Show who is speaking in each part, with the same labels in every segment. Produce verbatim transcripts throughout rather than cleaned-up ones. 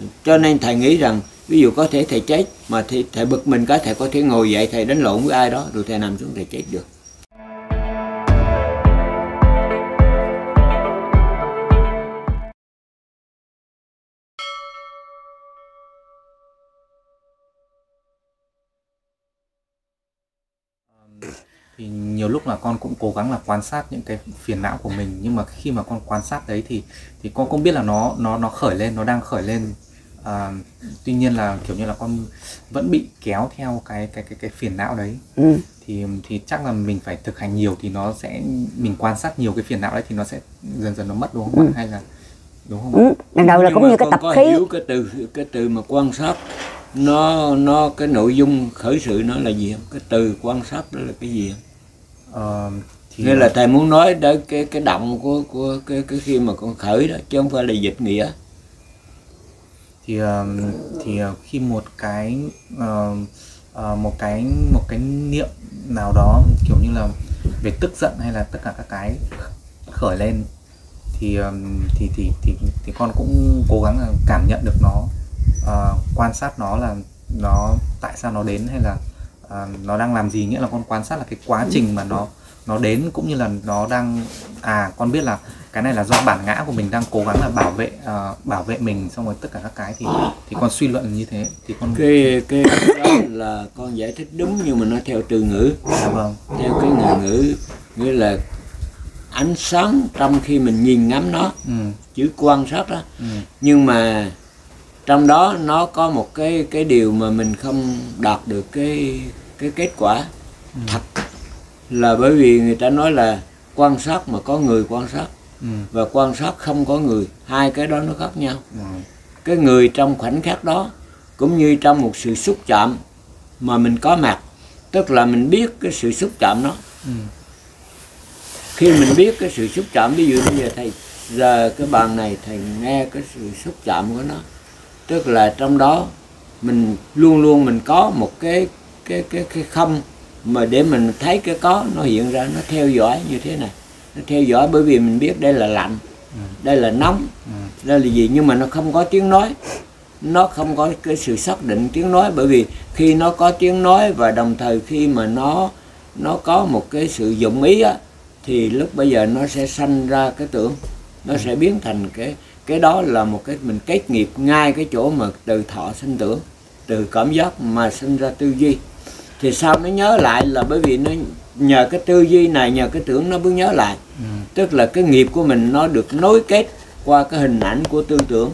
Speaker 1: Cho nên thầy nghĩ rằng ví dụ có thể thầy chết mà thầy, thầy bực mình cái thầy có thể ngồi dậy thầy đánh lộn với ai đó rồi thầy nằm xuống thầy chết được.
Speaker 2: Thì nhiều lúc là con cũng cố gắng là quan sát những cái phiền não của mình, nhưng mà khi mà con quan sát đấy thì thì con cũng biết là nó nó nó khởi lên, nó đang khởi lên. À, tuy nhiên là kiểu như là con vẫn bị kéo theo cái cái cái cái phiền não đấy. Ừ. thì thì chắc là mình phải thực hành nhiều thì nó sẽ, mình quan sát nhiều cái phiền não đấy thì nó sẽ dần dần nó mất, đúng không? Ừ. Hay là đúng không?
Speaker 3: Ừ. Lần đầu là cũng như cái tập khí.
Speaker 1: Hiểu cái từ cái từ mà quan sát nó nó cái nội dung khởi sự nó là gì không? Cái từ quan sát đó là cái gì không?
Speaker 2: Ờ, thì
Speaker 1: nghĩa là thầy muốn nói đến cái cái động của của cái cái khi mà con khởi đó chứ không phải là dịch nghĩa.
Speaker 2: Thì thì khi một cái uh, uh, một cái một cái niệm nào đó kiểu như là về tức giận hay là tất cả các cái khởi lên thì thì thì thì thì con cũng cố gắng là cảm nhận được nó, uh, quan sát nó là nó tại sao nó đến hay là uh, nó đang làm gì, nghĩa là con quan sát là cái quá trình mà nó nó đến, cũng như là nó đang, à con biết là cái này là do bản ngã của mình đang cố gắng là bảo vệ uh, bảo vệ mình, xong rồi tất cả các cái thì thì con suy luận như thế thì con
Speaker 1: cái cái đó là con giải thích đúng, nhưng mà nó theo từ ngữ.
Speaker 2: Dạ vâng.
Speaker 1: Theo cái ngữ ngữ nghĩa là ánh sáng trong khi mình nhìn ngắm nó, ừ. chữ quan sát đó, ừ. nhưng mà trong đó nó có một cái cái điều mà mình không đạt được cái cái kết quả ừ. thật, là bởi vì người ta nói là quan sát mà có người quan sát, ừ. và quan sát không có người, hai cái đó nó khác nhau. ừ. Cái người trong khoảnh khắc đó cũng như trong một sự xúc chạm mà mình có mặt, tức là mình biết cái sự xúc chạm đó. ừ. Khi mình biết cái sự xúc chạm, ví dụ bây giờ thầy giờ cái bàn này thầy nghe cái sự xúc chạm của nó, tức là trong đó mình luôn luôn mình có một cái cái cái cái không mà để mình thấy cái có nó hiện ra, nó theo dõi như thế này, nó theo dõi bởi vì mình biết đây là lạnh, ừ. đây là nóng, ừ. đây là gì, nhưng mà nó không có tiếng nói, nó không có cái sự xác định tiếng nói, bởi vì khi nó có tiếng nói và đồng thời khi mà nó nó có một cái sự dụng ý á, thì lúc bây giờ nó sẽ sanh ra cái tưởng, nó sẽ biến thành cái cái đó là một cái mình kết nghiệp ngay cái chỗ mà từ thọ sinh tưởng, từ cảm giác mà sinh ra tư duy. Thì sao nó nhớ lại là bởi vì nó nhờ cái tư duy này, nhờ cái tưởng nó mới nhớ lại. ừ. Tức là cái nghiệp của mình nó được nối kết qua cái hình ảnh của tư tưởng.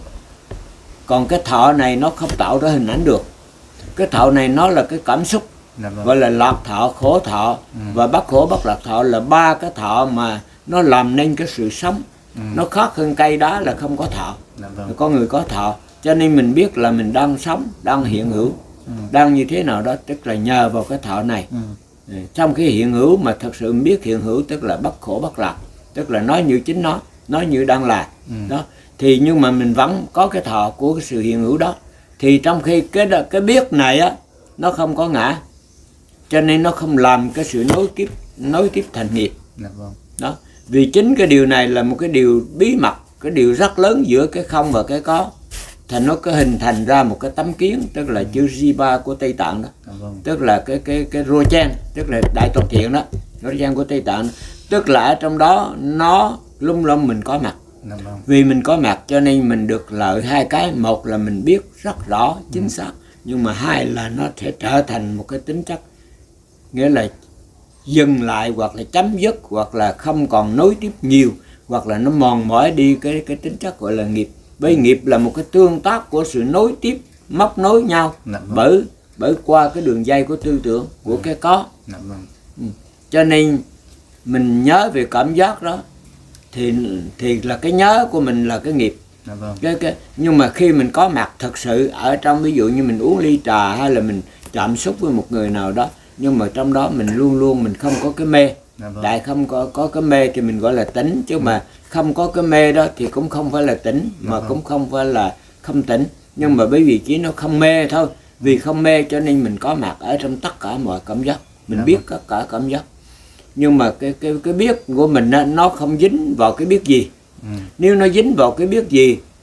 Speaker 1: Còn cái thọ này nó không tạo ra hình ảnh được. Cái thọ này nó là cái cảm xúc, gọi là lạc thọ, khổ thọ, ừ. và bất khổ bất lạc thọ, là ba cái thọ mà nó làm nên cái sự sống. ừ. Nó khác hơn cây đá là không có thọ, có người có thọ. Cho nên mình biết là mình đang sống, đang hiện hữu, ừ. đang như thế nào đó, tức là nhờ vào cái thọ này. ừ. Trong cái hiện hữu mà thật sự mình biết hiện hữu, tức là bất khổ bất lạc, tức là nói như chính nó, nói như đang là. ừ. Đó. Thì nhưng mà mình vẫn có cái thọ của cái sự hiện hữu đó. Thì trong khi cái cái biết này á, nó không có ngã, cho nên nó không làm cái sự nối tiếp nối tiếp thành nghiệp. Đó. Vì chính cái điều này là một cái điều bí mật, cái điều rất lớn giữa cái không và cái có. Thành nó có hình thành ra một cái tấm kiến, tức là chữ Jiva của Tây Tạng đó. Tức là cái cái cái Rochen, tức là đại toàn thiện đó, Rochen của Tây Tạng. Tức là ở trong đó nó lung lung mình có mặt. Vì mình có mặt cho nên mình được lợi hai cái, một là mình biết rất rõ chính xác, nhưng mà hai là nó sẽ trở thành một cái tính chất, nghĩa là dừng lại hoặc là chấm dứt hoặc là không còn nối tiếp nhiều, hoặc là nó mòn mỏi đi cái cái tính chất gọi là nghiệp. Bởi nghiệp là một cái tương tác của sự nối tiếp, móc nối nhau bởi bởi qua cái đường dây của tư tưởng của cái có. ừ. Cho nên mình nhớ về cảm giác đó thì thì là cái nhớ của mình là cái nghiệp. cái, cái, nhưng mà khi mình có mặt thật sự ở trong, ví dụ như mình uống ly trà hay là mình chạm xúc với một người nào đó, nhưng mà trong đó mình luôn luôn mình không có cái mê. Tại không có có cái mê thì mình gọi là tỉnh, chứ mà không có cái mê đó thì cũng không phải là tỉnh, mà cũng không phải là không tỉnh. Nhưng mà bởi vì chỉ nó không mê thôi, vì không mê cho nên mình có mặt ở trong tất cả mọi cảm giác, mình biết tất cả cảm giác. Nhưng mà cái cái cái biết của mình nó không dính vào cái biết gì. ừ. Nếu nó dính vào cái biết gì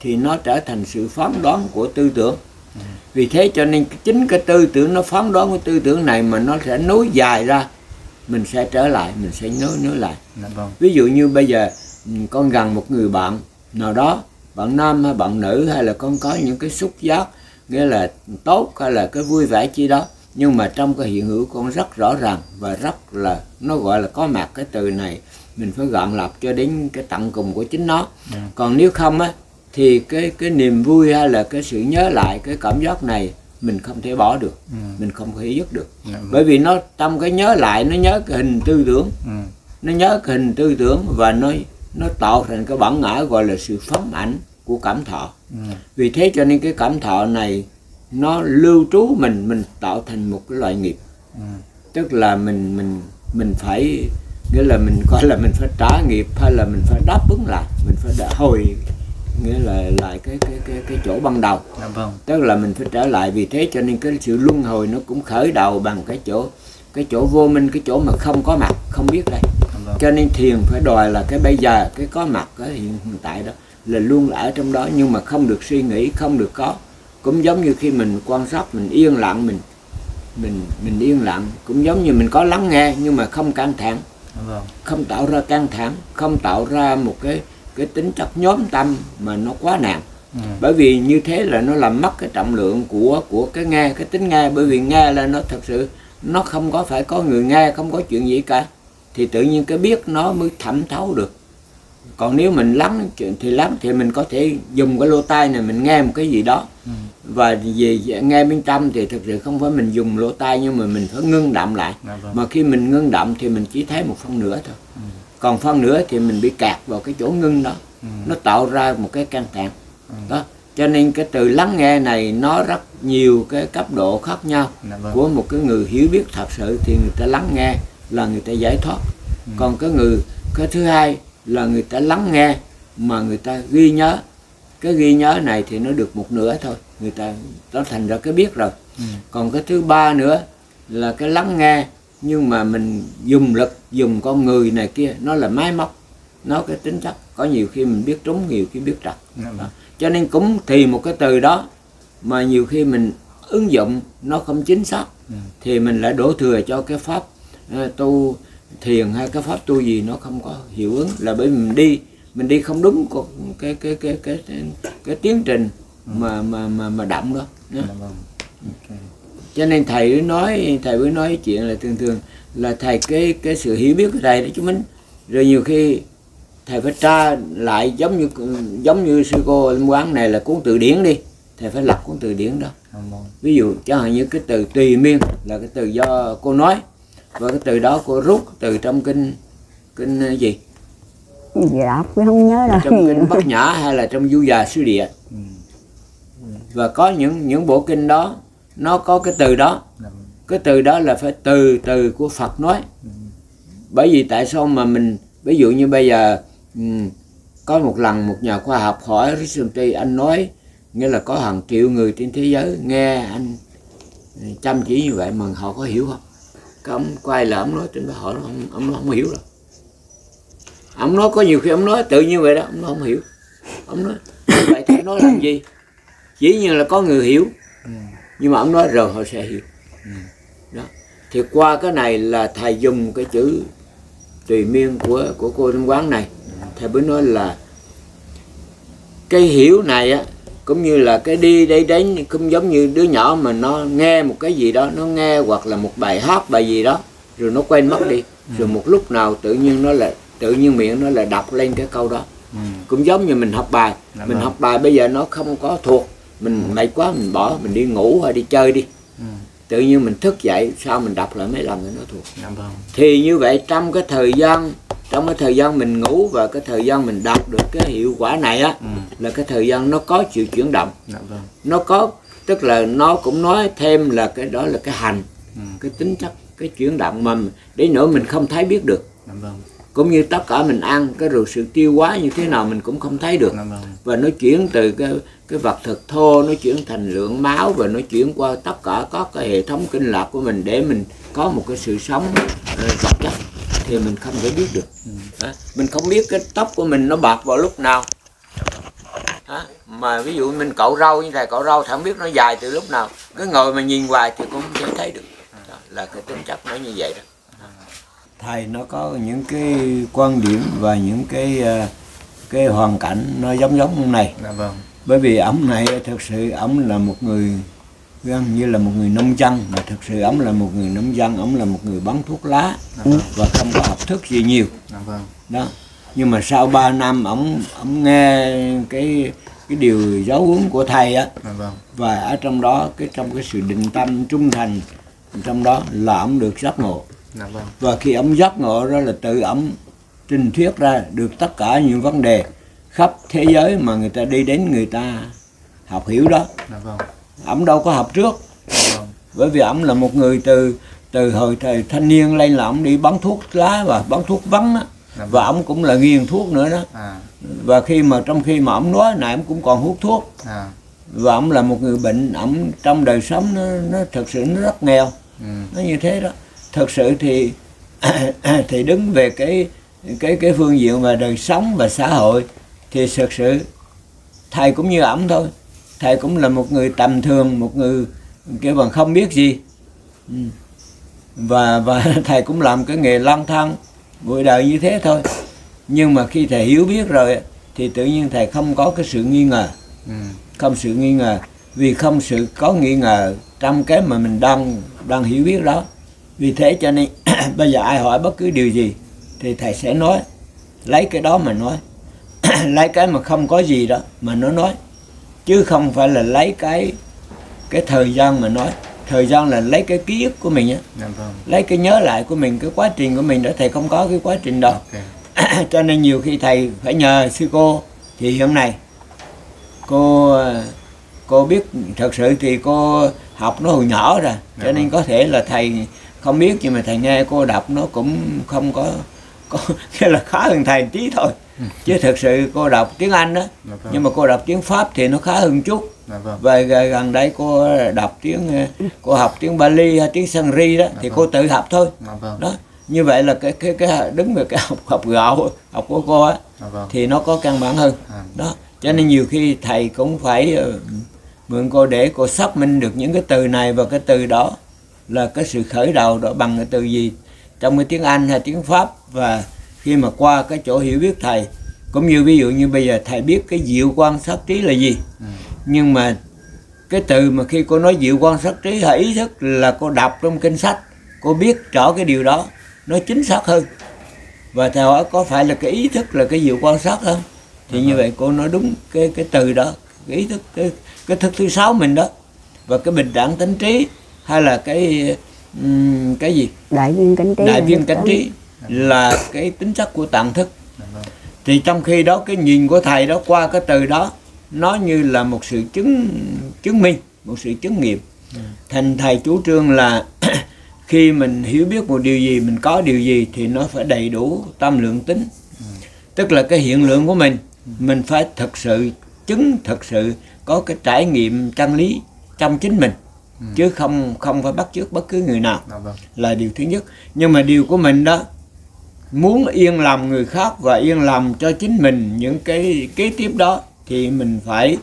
Speaker 1: thì nó trở thành sự phán đoán của tư tưởng. Vì thế cho nên chính cái tư tưởng nó phán đoán của tư tưởng này mà nó sẽ nối dài ra, mình sẽ trở lại, mình sẽ nối nối lại. Ví dụ như bây giờ con gần một người bạn nào đó, bạn nam hay bạn nữ, hay là con có những cái xúc giác nghĩa là tốt hay là cái vui vẻ chi đó, nhưng mà trong cái hiện hữu con rất rõ ràng và rất là, nó gọi là có mặt. Cái từ này mình phải gọn lọc cho đến cái tận cùng của chính nó. Yeah. Còn nếu không á thì cái cái niềm vui hay là cái sự nhớ lại cái cảm giác này mình không thể bỏ được, ừ. mình không thể dứt được. Yeah. Bởi vì nó trong cái nhớ lại, nó nhớ cái hình tư tưởng, ừ. nó nhớ cái hình tư tưởng và nó nó tạo thành cái bản ngã gọi là sự phóng ảnh của cảm thọ. Ừ. Vì thế cho nên cái cảm thọ này nó lưu trú mình, mình tạo thành một cái loại nghiệp. Ừ. Tức là mình mình mình phải, nghĩa là mình coi là mình phải trả nghiệp hay là mình phải đáp ứng lại, mình phải đã hồi nghĩa là lại cái cái cái cái chỗ ban đầu. À, vâng. Tức là mình phải trở lại. Vì thế cho nên cái sự luân hồi nó cũng khởi đầu bằng cái chỗ cái chỗ vô minh, cái chỗ mà không có mặt, không biết đây. À, vâng. Cho nên thiền phải đòi là cái bây giờ, cái có mặt, cái hiện tại đó là luôn ở trong đó, nhưng mà không được suy nghĩ, không được có. Cũng giống như khi mình quan sát, mình yên lặng, mình mình mình yên lặng, cũng giống như mình có lắng nghe nhưng mà không căng thẳng, vâng. không tạo ra căng thẳng, không tạo ra một cái cái tính chất nhóm tâm mà nó quá nặng. Ừ. Bởi vì như thế là nó làm mất cái trọng lượng của của cái nghe, cái tính nghe. Bởi vì nghe là nó thật sự nó không có phải có người nghe, không có chuyện gì cả, thì tự nhiên cái biết nó mới thẩm thấu được. Còn nếu mình lắng thì lắng thì mình có thể dùng cái lỗ tai này mình nghe một cái gì đó. Ừ. Và về nghe bên trong thì thực sự không phải mình dùng lỗ tai, nhưng mà mình phải ngưng đậm lại. À, vâng. Mà khi mình ngưng đậm thì mình chỉ thấy một phân nửa thôi. Ừ. Còn phân nửa thì mình bị kẹt vào cái chỗ ngưng đó. Ừ. Nó tạo ra một cái căng thẳng. Ừ. Đó. Cho nên cái từ lắng nghe này nó rất nhiều cái cấp độ khác nhau. À, vâng. Của một cái người hiểu biết thật sự thì người ta lắng nghe là người ta giải thoát. Ừ. Còn cái người cái thứ hai là người ta lắng nghe mà người ta ghi nhớ. Cái ghi nhớ này thì nó được một nửa thôi, người ta nó thành ra cái biết rồi. Ừ. Còn cái thứ ba nữa là cái lắng nghe nhưng mà mình dùng lực, dùng con người này kia, nó là máy móc, nó cái tính chất có nhiều khi mình biết trúng, nhiều khi biết trật. Ừ. Cho nên cũng thì một cái từ đó mà nhiều khi mình ứng dụng nó không chính xác. Ừ. Thì mình lại đổ thừa cho cái pháp uh, tu thiền hay cái pháp tu gì nó không có hiệu ứng, là bởi vì mình đi mình đi không đúng cái cái cái cái cái, cái tiến trình mà mà mà mà động đó. Okay. Cho nên thầy mới nói thầy mới nói chuyện là thường thường là thầy cái cái sự hiểu biết của thầy đó chúng mình, rồi nhiều khi thầy phải tra lại, giống như giống như sư cô Lâm Quán này là cuốn từ điển đi, thầy phải lật cuốn từ điển đó. Ví dụ chẳng hạn như cái từ tùy miên là cái từ do cô nói, và cái từ đó cô rút từ trong kinh kinh gì?
Speaker 3: Dạ, tôi không nhớ là
Speaker 1: trong kinh Bát Nhã hay là trong Du Già Sư Địa. Ừ. Và có những những bộ kinh đó nó có cái từ đó. Ừ. Cái từ đó là phải từ từ của Phật nói. Ừ. Bởi vì tại sao mà mình, ví dụ như bây giờ um, có một lần một nhà khoa học hỏi Rishabdi, anh nói nghĩa là có hàng triệu người trên thế giới nghe anh chăm chỉ như vậy mà họ có hiểu không? Cái ông quay lại ông nói trên đó hỏi ông, ông không hiểu đâu. Ông nói có nhiều khi ông nói tự nhiên vậy đó, ông nói không hiểu. Ông nói vậy thầy nói làm gì? Chỉ như là có người hiểu, nhưng mà ông nói rồi họ sẽ hiểu. Đó. Thì qua cái này là thầy dùng cái chữ tùy miên của của cô Lâm Quán này, thầy mới nói là cái hiểu này á, cũng như là cái đi đây đến, cũng giống như đứa nhỏ mà nó nghe một cái gì đó, nó nghe hoặc là một bài hát bài gì đó, rồi nó quên mất đi, rồi một lúc nào tự nhiên nó là tự nhiên miệng nó là đọc lên cái câu đó. Ừ. Cũng giống như mình học bài, Đã mình rồi. học bài bây giờ nó không có thuộc, mình ừ. mệt quá mình bỏ, mình đi ngủ hay đi chơi đi. Ừ. Tự nhiên mình thức dậy, sau mình đọc lại mấy lần rồi nó thuộc. Thì như vậy trong cái thời gian trong cái thời gian mình ngủ và cái thời gian mình đạt được cái hiệu quả này á, ừ. là cái thời gian nó có sự chuyển động. Nó có, tức là nó cũng nói thêm là cái đó là cái hành, ừ. cái tính chất, cái chuyển động mà để nữa mình không thấy biết được. Cũng như tất cả mình ăn cái rồi sự tiêu hóa như thế nào mình cũng không thấy được. Và nó chuyển từ cái cái vật thực thô, nó chuyển thành lượng máu, và nó chuyển qua tất cả các cái hệ thống kinh lạc của mình để mình có một cái sự sống vật chất, thì mình không thể biết được. Ừ. Mình không biết cái tóc của mình nó bạc vào lúc nào. À, mà ví dụ mình cạo râu như thầy cạo râu thầy không biết nó dài từ lúc nào, cứ ngồi mà nhìn hoài thì cũng không thấy được. Đó là cái tính chất nó như vậy đó. Thầy nó có những cái quan điểm và những cái cái hoàn cảnh nó giống giống ông này.
Speaker 2: Dạ vâng.
Speaker 1: Bởi vì ông này thực sự ông là một người gần như là một người nông dân, mà thực sự ông là một người nông dân, ông là một người bán thuốc lá. Dạ vâng. Và không có học thức gì nhiều.
Speaker 2: Dạ vâng.
Speaker 1: Đó. Nhưng mà sau ba năm ông ông nghe cái cái điều giáo huấn của thầy á. Dạ vâng. Và ở trong đó cái trong cái sự định tâm trung thành trong đó là ông được giác ngộ.
Speaker 2: Dạ vâng. Và
Speaker 1: khi ông giác ngộ đó là tự ông trình thuyết ra được tất cả những vấn đề khắp thế giới mà người ta đi đến người ta học hiểu đó.
Speaker 2: Dạ vâng.
Speaker 1: Ông đâu có học trước.
Speaker 2: Dạ vâng.
Speaker 1: Bởi vì ông là một người từ từ hồi thời thanh niên lên là ông đi bán thuốc lá và bán thuốc vắng đó. Dạ vâng. Và ông cũng là nghiền thuốc nữa đó. À. Và khi mà trong khi mà ông nói này ông cũng còn hút thuốc. À. Và ông là một người bệnh, ông trong đời sống nó, nó thực sự nó rất nghèo. Ừ. Nó như thế đó. Thực sự thì thì đứng về cái cái cái phương diện mà đời sống và xã hội thì thực sự thầy cũng như ổng thôi. Thầy cũng là một người tầm thường, một người kiểu bằng không biết gì. Ừ. Và và thầy cũng làm cái nghề lang thang buổi đời như thế thôi. Nhưng mà khi thầy hiểu biết rồi thì tự nhiên thầy không có cái sự nghi ngờ. Ừ. Không sự nghi ngờ, vì không sự có nghi ngờ trong cái mà mình đang đang hiểu biết đó. Vì thế cho nên bây giờ ai hỏi bất cứ điều gì thì thầy sẽ nói, lấy cái đó mà nói. Lấy cái mà không có gì đó mà nó nói, chứ không phải là lấy cái cái thời gian mà nói. Thời gian là lấy cái ký ức của mình á. Dạ vâng. Lấy cái nhớ lại của mình, cái quá trình của mình đó. Thầy không có cái quá trình đó. Okay. Cho nên nhiều khi thầy phải nhờ sư cô. Thì hiện nay cô cô biết thật sự thì cô học nó hồi nhỏ rồi. Dạ cho nên vâng. Có thể là thầy không biết, nhưng mà thầy nghe cô đọc nó cũng không có có cái là khá hơn thầy một tí thôi. Chứ thực sự cô đọc tiếng Anh đó. Dạ vâng. Nhưng mà cô đọc tiếng Pháp thì nó khá hơn chút. Dạ vâng. Và gần đây cô đọc tiếng, cô học tiếng Bali hay tiếng Sanskrit đó. Dạ thì vâng. Cô tự học thôi. Dạ vâng. Đó. Như vậy là cái cái cái đứng về cái học học gạo học của cô á. Dạ vâng. Thì nó có căn bản hơn. À. Đó. Cho nên nhiều khi thầy cũng phải mượn cô để cô xác minh được những cái từ này và cái từ đó là cái sự khởi đầu đó bằng cái từ gì trong cái tiếng Anh hay tiếng Pháp. Và khi mà qua cái chỗ hiểu biết thầy, cũng như ví dụ như bây giờ thầy biết cái diệu quan sát trí là gì. Ừ. Nhưng mà cái từ mà khi cô nói diệu quan sát trí hay ý thức là cô đọc trong kinh sách, cô biết rõ cái điều đó nó chính xác hơn. Và thầy hỏi có phải là cái ý thức là cái diệu quan sát không? Thì ừ. Như vậy cô nói đúng cái cái từ đó, cái ý thức, cái, cái thức thứ sáu mình đó. Và cái bình đẳng tánh trí hay là cái um, cái gì
Speaker 3: đại viên cánh trí,
Speaker 1: đại viên cánh trí là cái tính chất của tạng thức. Thì trong khi đó cái nhìn của thầy đó qua cái từ đó nó như là một sự chứng chứng minh, một sự chứng nghiệm. Thành thầy chủ trương là khi mình hiểu biết một điều gì, mình có điều gì thì nó phải đầy đủ tâm lượng tính. Tức là cái hiện lượng của mình mình phải thực sự chứng, thực sự có cái trải nghiệm chân lý trong chính mình. Ừ. Chứ không không phải bắt chước bất cứ người nào. À, vâng. Là điều thứ nhất. Nhưng mà điều của mình đó, muốn yên lòng người khác và yên lòng cho chính mình những cái kế tiếp đó thì mình phải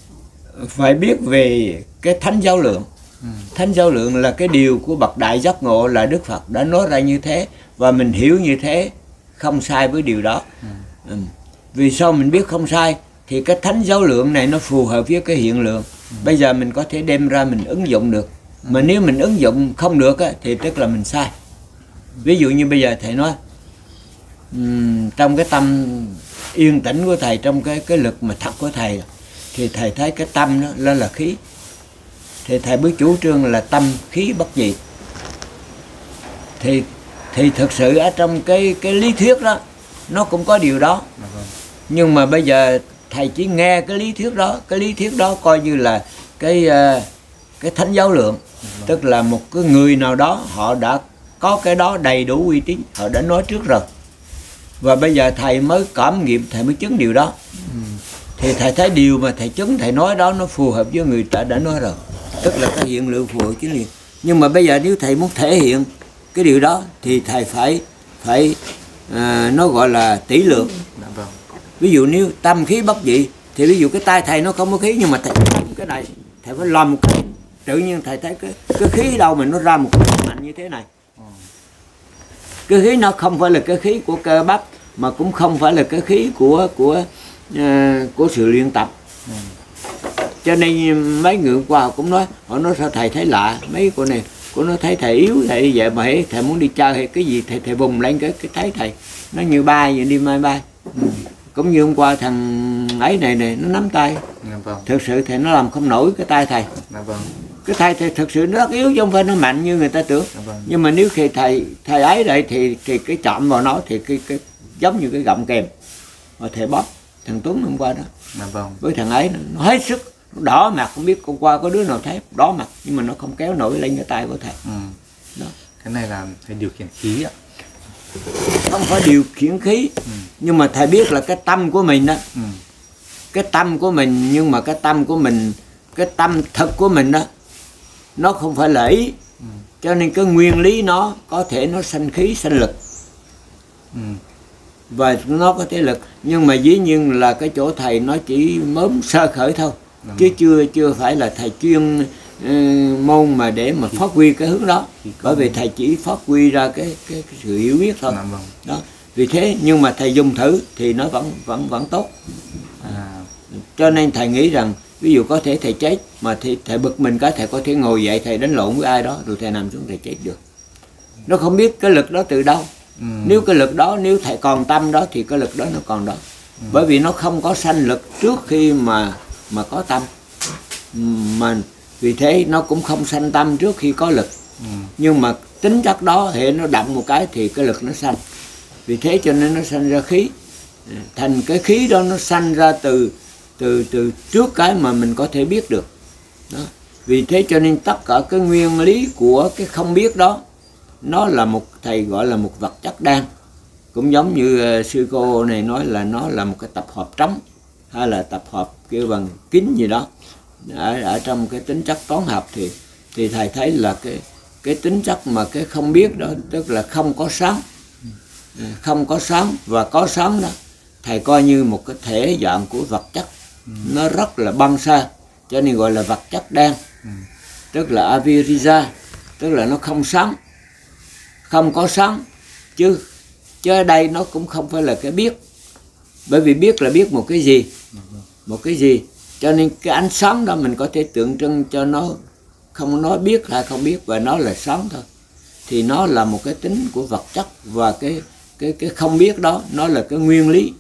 Speaker 1: phải biết về cái thánh giáo lượng. Ừ. Thánh giáo lượng là cái điều của bậc đại giác ngộ, là Đức Phật đã nói ra như thế và mình hiểu như thế, không sai với điều đó. Ừ. Ừ. Vì sao mình biết không sai? Thì cái thánh giáo lượng này nó phù hợp với cái hiện lượng. Ừ. Bây giờ mình có thể đem ra mình ứng dụng được. Ừ. Mà nếu mình ứng dụng không được á, thì tức là mình sai. Ví dụ như bây giờ thầy nói um, trong cái tâm yên tĩnh của thầy, trong cái cái lực mà thật của thầy, thì thầy thấy cái tâm đó là, là khí. Thì thầy mới chủ trương là tâm khí bất dị. Thì thì thực sự ở trong cái cái lý thuyết đó nó cũng có điều đó. Nhưng mà bây giờ thầy chỉ nghe cái lý thuyết đó, cái lý thuyết đó coi như là cái cái thánh giáo lượng. Tức là một cái người nào đó họ đã có cái đó đầy đủ uy tín, họ đã nói trước rồi. Và bây giờ thầy mới cảm nghiệm, thầy mới chứng điều đó. Ừ. Thì thầy thấy điều mà thầy chứng, thầy nói đó nó phù hợp với người ta đã nói rồi. Tức là cái hiện lượng phù hợp chính liền. Nhưng mà bây giờ nếu thầy muốn thể hiện cái điều đó thì thầy phải phải à, nó gọi là tỷ lượng. Ví dụ nếu tâm khí bất dị thì ví dụ cái tay thầy nó không có khí, nhưng mà thầy cái này thầy phải làm một cái tự nhiên thầy thấy cái cái khí đâu mà nó ra một cái mạnh như thế này. Cái khí nó không phải là cái khí của cơ bắp, mà cũng không phải là cái khí của của uh, của sự luyện tập. Ừ. Cho nên mấy người hôm qua cũng nói, họ nói sao thầy thấy lạ, mấy cô này cô nó thấy thầy yếu thầy vậy mà hãy thầy muốn đi chơi hay cái gì thầy thầy vùng lên cái cái thấy thầy nó như bay vậy, đi mai bay. Ừ. Cũng như hôm qua thằng ấy này này nó nắm tay.
Speaker 2: Vâng.
Speaker 1: Thực sự thầy nó làm không nổi cái tay thầy.
Speaker 2: Vâng.
Speaker 1: Cái tay thầy thực sự nó rất yếu chứ không phải nó mạnh như người ta tưởng.
Speaker 2: Vâng.
Speaker 1: Nhưng mà nếu khi thầy thầy ấy đây thì thì cái chạm vào nó thì cái cái giống như cái gọng kềm mà thầy bóp thằng Tuấn hôm qua đó.
Speaker 2: Vâng.
Speaker 1: Với thằng ấy nó hết sức, nó đỏ mặt, không biết hôm qua có đứa nào thấy đỏ mặt, nhưng mà nó không kéo nổi lên cái tay của thầy.
Speaker 2: Ừ.
Speaker 1: Đó.
Speaker 2: Cái này là thầy điều khiển khí ạ.
Speaker 1: Không phải điều khiển khí. Ừ. Nhưng mà thầy biết là cái tâm của mình đó. Ừ. Cái tâm của mình, nhưng mà cái tâm của mình, cái tâm thật của mình đó, nó không phải là ý. Ừ. Cho nên cái nguyên lý nó có thể nó sanh khí sanh lực. Ừ. Và nó có thể lực, nhưng mà dĩ nhiên là cái chỗ thầy nó chỉ mới sơ khởi thôi. Ừ. Chứ chưa chưa phải là thầy chuyên uh, môn mà để mà phát huy cái hướng đó. Bởi vì thầy chỉ phát huy ra cái cái, cái sự hiểu biết thôi. Ừ. Đó. Vì thế nhưng mà thầy dùng thử thì nó vẫn vẫn vẫn tốt. À. Cho nên thầy nghĩ rằng ví dụ có thể thầy chết mà thì thầy bực mình cái thầy có thể ngồi dậy thầy đánh lộn với ai đó rồi thầy nằm xuống thầy chết được. Nó không biết cái lực đó từ đâu. Ừ. Nếu cái lực đó, nếu thầy còn tâm đó thì cái lực đó nó còn đó. Ừ. Bởi vì nó không có sanh lực trước khi mà mà có tâm. Mà vì thế nó cũng không sanh tâm trước khi có lực. Ừ. Nhưng mà tính chất đó hệ nó động một cái thì cái lực nó sanh. Vì thế cho nên nó sanh ra khí. Thành cái khí đó nó sanh ra từ từ từ trước cái mà mình có thể biết được. Đó. Vì thế cho nên tất cả cái nguyên lý của cái không biết đó, nó là một, thầy gọi là một vật chất đan. Cũng giống như uh, sư cô này nói là nó là một cái tập hợp trống, hay là tập hợp kêu bằng kính gì đó. Ở, ở trong cái tính chất toán học thì thì thầy thấy là cái cái tính chất mà cái không biết đó, tức là không có sáng, không có sáng và có sáng đó, thầy coi như một cái thể dạng của vật chất. Ừ. Nó rất là băng xa, cho nên gọi là vật chất đen. Ừ. Tức là aviriza, tức là nó không sáng, không có sáng. Chứ chứ ở đây nó cũng không phải là cái biết. Bởi vì biết là biết một cái gì, một cái gì. Cho nên cái ánh sáng đó mình có thể tượng trưng cho nó, không nói biết hay không biết, và nó là sáng thôi. Thì nó là một cái tính của vật chất, và cái cái cái không biết đó nó là cái nguyên lý.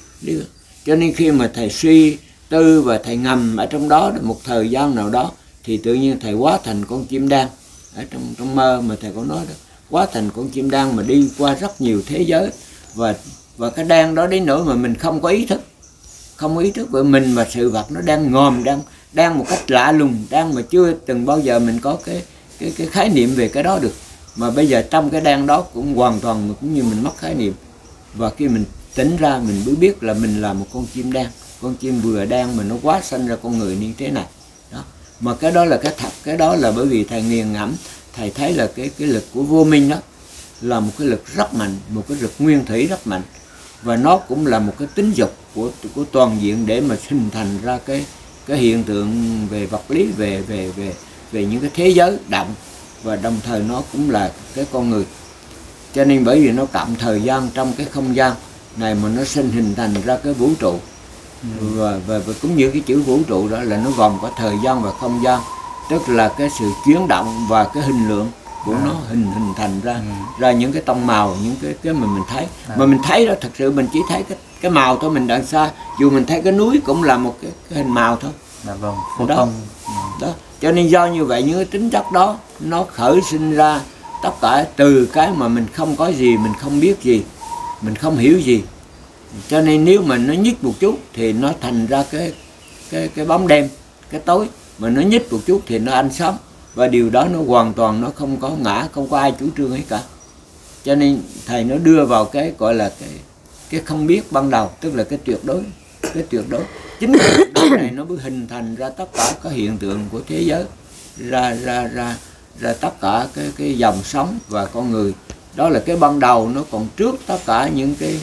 Speaker 1: Cho nên khi mà thầy suy tư và thầy ngầm ở trong đó một thời gian nào đó thì tự nhiên thầy hóa thành con chim đan. Ở trong trong mơ mà thầy có nói đó, hóa thành con chim đan mà đi qua rất nhiều thế giới, và và cái đan đó đến nỗi mà mình không có ý thức, không có ý thức về mình và sự vật nó đang ngòm, đang đang một cách lạ lùng, đang mà chưa từng bao giờ mình có cái cái cái khái niệm về cái đó được. Mà bây giờ trong cái đan đó cũng hoàn toàn cũng như mình mất khái niệm. Và khi mình tỉnh ra mình mới biết là mình là một con chim đan, con chim vừa đan mà nó quá sanh ra con người như thế này. Đó. Mà cái đó là cái thật, cái đó là bởi vì thầy nghiền ngẫm, thầy thấy là cái cái lực của vô minh đó là một cái lực rất mạnh, một cái lực nguyên thủy rất mạnh, và nó cũng là một cái tính dục của của toàn diện để mà hình thành ra cái cái hiện tượng về vật lý, về về về về những cái thế giới động, và đồng thời nó cũng là cái con người. Cho nên bởi vì nó cộng thời gian trong cái không gian này mà nó sinh hình thành ra cái vũ trụ. Ừ. và, và, và cũng như cái chữ vũ trụ đó là nó gồm có thời gian và không gian, tức là cái sự chuyển động và cái hình lượng của à. nó hình hình thành ra ừ. ra những cái tông màu, những cái cái mà mình thấy. À. Mà mình thấy đó, thật sự mình chỉ thấy cái cái màu thôi, mình đang xa, dù mình thấy cái núi cũng là một cái, cái hình màu thôi.
Speaker 2: À, vâng,
Speaker 1: đó.
Speaker 2: Thông.
Speaker 1: Đó. Cho nên do như vậy những cái tính chất đó nó khởi sinh ra tất cả từ cái mà mình không có gì, mình không biết gì, mình không hiểu gì. Cho nên nếu mà nó nhích một chút thì nó thành ra cái cái cái bóng đêm, cái tối, mà nó nhích một chút thì nó ánh sáng, và điều đó nó hoàn toàn nó không có ngã, không có ai chủ trương ấy cả. Cho nên thầy nó đưa vào cái gọi là cái cái không biết ban đầu, tức là cái tuyệt đối, cái tuyệt đối. Chính cái tuyệt đối này nó mới hình thành ra tất cả các hiện tượng của thế giới, ra ra ra ra tất cả cái cái dòng sống và con người. Đó là cái ban đầu, nó còn trước tất cả những cái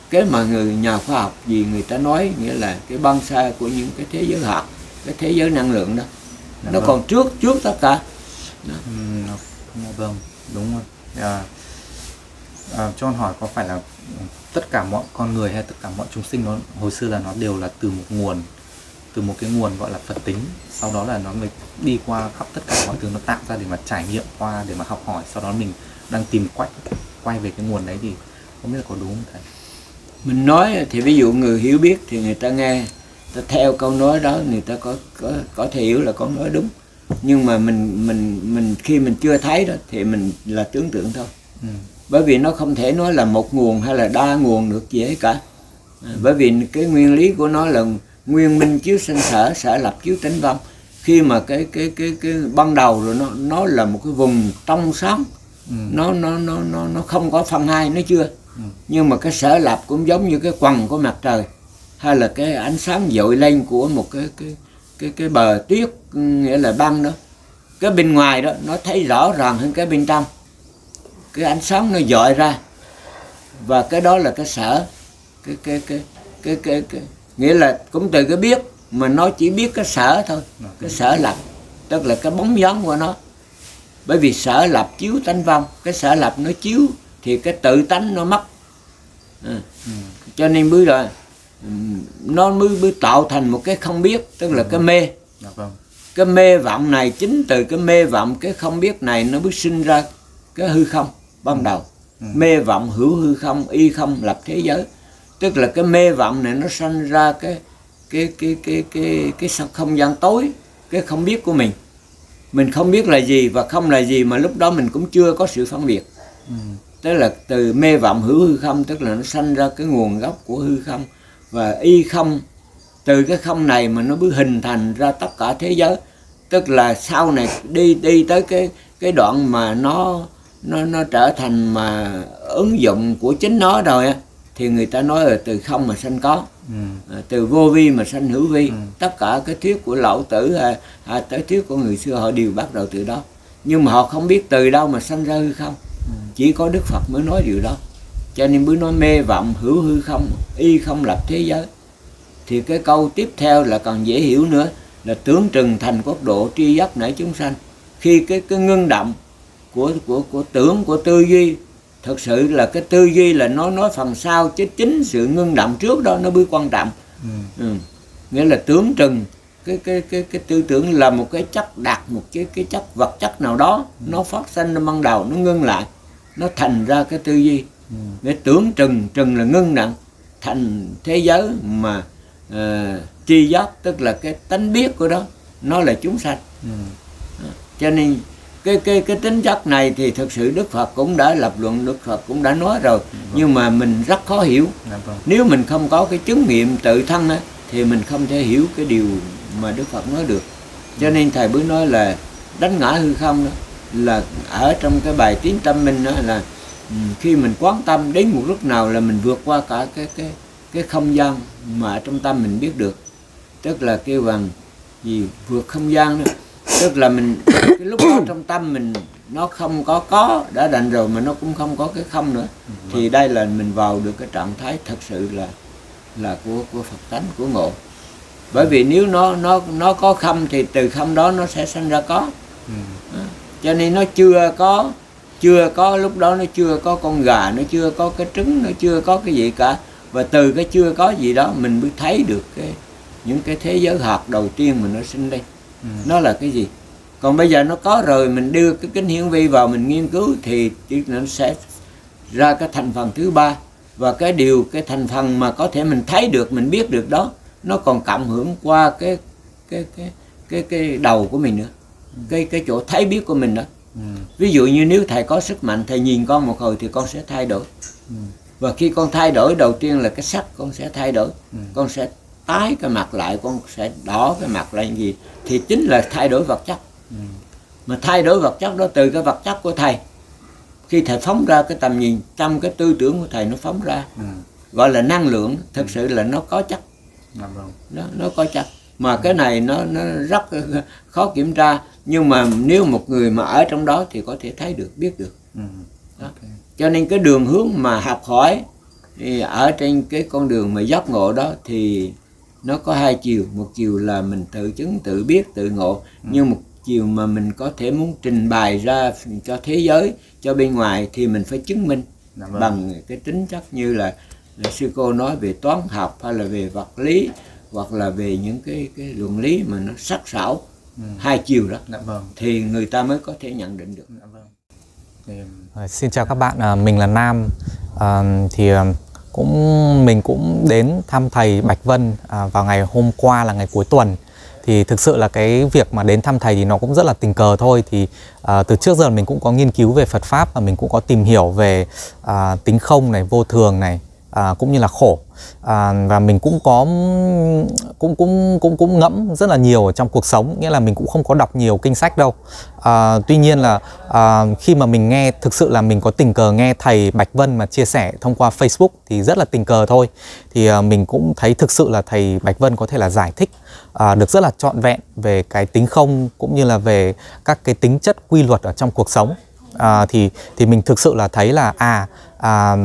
Speaker 1: cái mà người nhà khoa học gì người ta nói nghĩa là cái bonsai của những cái thế giới hạt, cái thế giới năng lượng đó,
Speaker 2: dạ
Speaker 1: nó
Speaker 2: vâng.
Speaker 1: còn trước trước tất cả.
Speaker 2: Ừ, dạ vâng, đúng rồi. À, à, cho con hỏi có phải là tất cả mọi con người hay tất cả mọi chúng sinh nó hồi xưa là nó đều là từ một nguồn, từ một cái nguồn gọi là Phật tính, sau đó là nó mới đi qua khắp tất cả mọi thứ, nó tạo ra để mà trải nghiệm qua, để mà học hỏi, sau đó mình đang tìm quay quay về cái nguồn đấy, thì không biết là có đúng không thầy?
Speaker 1: Mình nói thì ví dụ người hiểu biết thì người ta nghe, ta theo câu nói đó, người ta có có có thể hiểu là câu nói đúng, nhưng mà mình mình mình khi mình chưa thấy đó thì mình là tưởng tượng thôi.
Speaker 2: Ừ.
Speaker 1: Bởi vì nó không thể nói là một nguồn hay là đa nguồn được gì hết cả. À, bởi vì cái nguyên lý của nó là nguyên minh chiếu sinh sở, sở lập chiếu tĩnh vong. Khi mà cái cái cái cái ban đầu rồi nó nó là một cái vùng trong sáng, ừ. nó nó nó nó nó không có phân hai, nó chưa. Ừ. Nhưng mà cái sở lập cũng giống như cái quầng của mặt trời, hay là cái ánh sáng dội lên của một cái cái cái cái bờ tuyết, nghĩa là băng đó. Cái bên ngoài đó nó thấy rõ ràng hơn cái bên trong. Cái ánh sáng nó dọi ra, và cái đó là cái sở, cái cái cái cái cái, cái nghĩa là cũng từ cái biết mà nó chỉ biết cái sở thôi, cái sở lập, tức là cái bóng dáng của nó. Bởi vì sở lập chiếu tánh vong, cái sở lập nó chiếu thì cái tự tánh nó mất. À, ừ. Cho nên mới rồi nó mới, mới tạo thành một cái không biết, tức là cái mê. Cái mê vọng này, chính từ cái mê vọng, cái không biết này nó mới sinh ra cái hư không ban đầu. Ừ. Mê vọng hữu hư không, y không lập thế giới. Tức là cái mê vọng này nó sanh ra cái cái cái cái cái cái, cái không gian tối, cái không biết của mình. Mình không biết là gì và không là gì, mà lúc đó mình cũng chưa có sự phân biệt. Ừ. Tức là từ mê vọng hữu hư không, tức là nó sanh ra cái nguồn gốc của hư không, và y không, từ cái không này mà nó mới hình thành ra tất cả thế giới. Tức là sau này đi đi tới cái cái đoạn mà nó nó nó trở thành mà ứng dụng của chính nó rồi á, thì người ta nói là từ không mà sanh có. Ừ. Từ vô vi mà sanh hữu vi. Ừ. Tất cả cái thuyết của Lão Tử hay, hay tới thuyết của người xưa họ đều bắt đầu từ đó, nhưng mà họ không biết từ đâu mà sanh ra hư không. Ừ. Chỉ có Đức Phật mới nói điều đó. Cho nên mới nói mê vọng hữu hư không, y không lập thế giới. Thì cái câu tiếp theo là còn dễ hiểu nữa, là tưởng trừng thành quốc độ, tri giác nảy chúng sanh. Khi cái cái ngưng động của của của tưởng, của tư duy, thật sự là cái tư duy là nó nói phần sau, chứ chính sự ngưng động trước đó nó mới quan trọng. Ừ. Ừ. Nghĩa là tưởng trừng cái cái cái cái tư tưởng là một cái chất đặc, một cái cái chất vật chất nào đó. Ừ. Nó phát sinh ban đầu, nó ngưng lại, nó thành ra cái tư duy. Ừ. Nghĩa tưởng trừng, trừng là ngưng động, thành thế giới mà uh, tri giác, tức là cái tánh biết của đó, nó là chúng sanh. Ừ. Cho nên cái cái cái tính chất này thì thực sự Đức Phật cũng đã lập luận, Đức Phật cũng đã nói rồi. Vâng. Nhưng mà mình rất khó hiểu. Vâng. Nếu mình không có cái chứng nghiệm tự thân á, thì mình không thể hiểu cái điều mà Đức Phật nói được. Cho nên thầy bữa nói là đánh ngã hư không đó, là ở trong cái bài Tiến Tâm Minh đó, là khi mình quán tâm đến một lúc nào là mình vượt qua cả cái cái cái không gian mà ở trong tâm mình biết được. Tức là kêu bằng gì vượt không gian đó. Tức là mình cái lúc đó trong tâm mình nó không có có đã đành rồi, mà nó cũng không có cái không nữa. Thì đây là mình vào được cái trạng thái thật sự là là của của Phật tánh, của ngộ. Bởi vì nếu nó nó nó có không thì từ không đó nó sẽ sinh ra có. Ừ. Cho nên nó chưa có chưa có lúc đó nó chưa có con gà, nó chưa có cái trứng, nó chưa có cái gì cả. Và từ cái chưa có gì đó mình mới thấy được cái những cái thế giới hạt đầu tiên mà nó sinh lên. Ừ. Nó là cái gì? Còn bây giờ nó có rồi, mình đưa cái kính hiển vi vào mình nghiên cứu thì nó sẽ ra cái thành phần thứ ba. Và cái điều, cái thành phần mà có thể mình thấy được, mình biết được đó, nó còn cộng hưởng qua cái cái cái cái cái đầu của mình nữa. Ừ. Cái cái chỗ thấy biết của mình đó. Ừ. Ví dụ như nếu thầy có sức mạnh, thầy nhìn con một hồi thì con sẽ thay đổi. Ừ. Và khi con thay đổi, đầu tiên là cái sắc con sẽ thay đổi. Ừ. Con sẽ tái cái mặt lại, con sẽ đỏ cái mặt lại gì, thì chính là thay đổi vật chất. Ừ. Mà thay đổi vật chất đó từ cái vật chất của thầy, khi thầy phóng ra cái tầm nhìn trong cái tư tưởng của thầy, nó phóng ra. Ừ. Gọi là năng lượng, thực sự là nó có chất. Ừ. nó, nó có chất. Mà ừ. cái này nó, nó rất khó kiểm tra, nhưng mà nếu một người mà ở trong đó thì có thể thấy được, biết được. Ừ. Okay. Cho nên cái đường hướng mà học hỏi thì ở trên cái con đường mà giác ngộ đó thì nó có hai chiều. Một chiều là mình tự chứng, tự biết, tự ngộ. Ừ. Nhưng một chiều mà mình có thể muốn trình bày ra cho thế giới, cho bên ngoài thì mình phải chứng minh dạ vâng. bằng cái tính chất như là, là sư cô nói về toán học hay là về vật lý hoặc là về những cái cái luận lý mà nó sắc sảo. Ừ. Hai chiều đó dạ vâng. Thì người ta mới có thể nhận định được. Dạ vâng.
Speaker 2: Thì... Xin chào các bạn, mình là Nam. À, thì cũng mình cũng đến thăm thầy Bạch Vân à, vào ngày hôm qua là ngày cuối tuần. Thì thực sự là cái việc mà đến thăm thầy thì nó cũng rất là tình cờ thôi. Thì à, từ trước giờ mình cũng có nghiên cứu về Phật Pháp và mình cũng có tìm hiểu về à, tính không này, vô thường này, à, cũng như là khổ. À, và mình cũng có cũng cũng cũng cũng ngẫm rất là nhiều ở trong cuộc sống, nghĩa là mình cũng không có đọc nhiều kinh sách đâu. À, tuy nhiên là à, khi mà mình nghe, thực sự là mình có tình cờ nghe thầy Bạch Vân mà chia sẻ thông qua Facebook thì rất là tình cờ thôi. Thì à, mình cũng thấy thực sự là thầy Bạch Vân có thể là giải thích à, được rất là trọn vẹn về cái tính không cũng như là về các cái tính chất quy luật ở trong cuộc sống. À, thì thì mình thực sự là thấy là à, à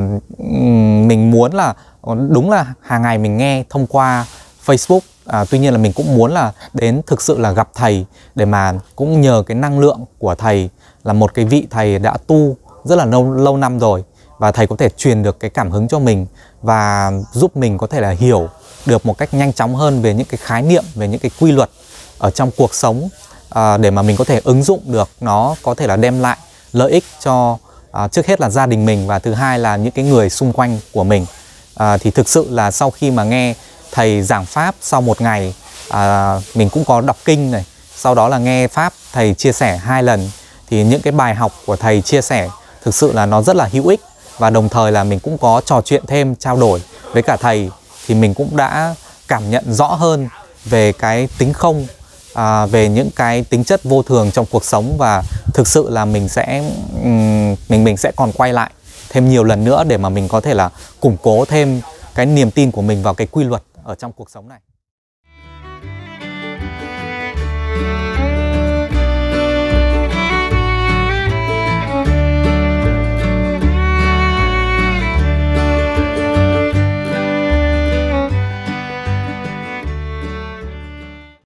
Speaker 2: mình muốn là đúng là hàng ngày mình nghe thông qua Facebook, à, tuy nhiên là mình cũng muốn là đến thực sự là gặp thầy để mà cũng nhờ cái năng lượng của thầy, là một cái vị thầy đã tu rất là lâu lâu năm rồi, và thầy có thể truyền được cái cảm hứng cho mình và giúp mình có thể là hiểu được một cách nhanh chóng hơn về những cái khái niệm, về những cái quy luật ở trong cuộc sống, à, để mà mình có thể ứng dụng được nó, có thể là đem lại lợi ích cho à, trước hết là gia đình mình và thứ hai là những cái người xung quanh của mình. À, thì thực sự là sau khi mà nghe thầy giảng Pháp sau một ngày, à, mình cũng có đọc kinh này, sau đó là nghe Pháp thầy chia sẻ hai lần, thì những cái bài học của thầy chia sẻ thực sự là nó rất là hữu ích, và đồng thời là mình cũng có trò chuyện thêm, trao đổi với cả thầy, thì mình cũng đã cảm nhận rõ hơn về cái tính không, à, về những cái tính chất vô thường trong cuộc sống, và thực sự là mình sẽ um, mình mình sẽ còn quay lại thêm nhiều lần nữa để mà mình có thể là củng cố thêm cái niềm tin của mình vào cái quy luật ở trong cuộc sống này.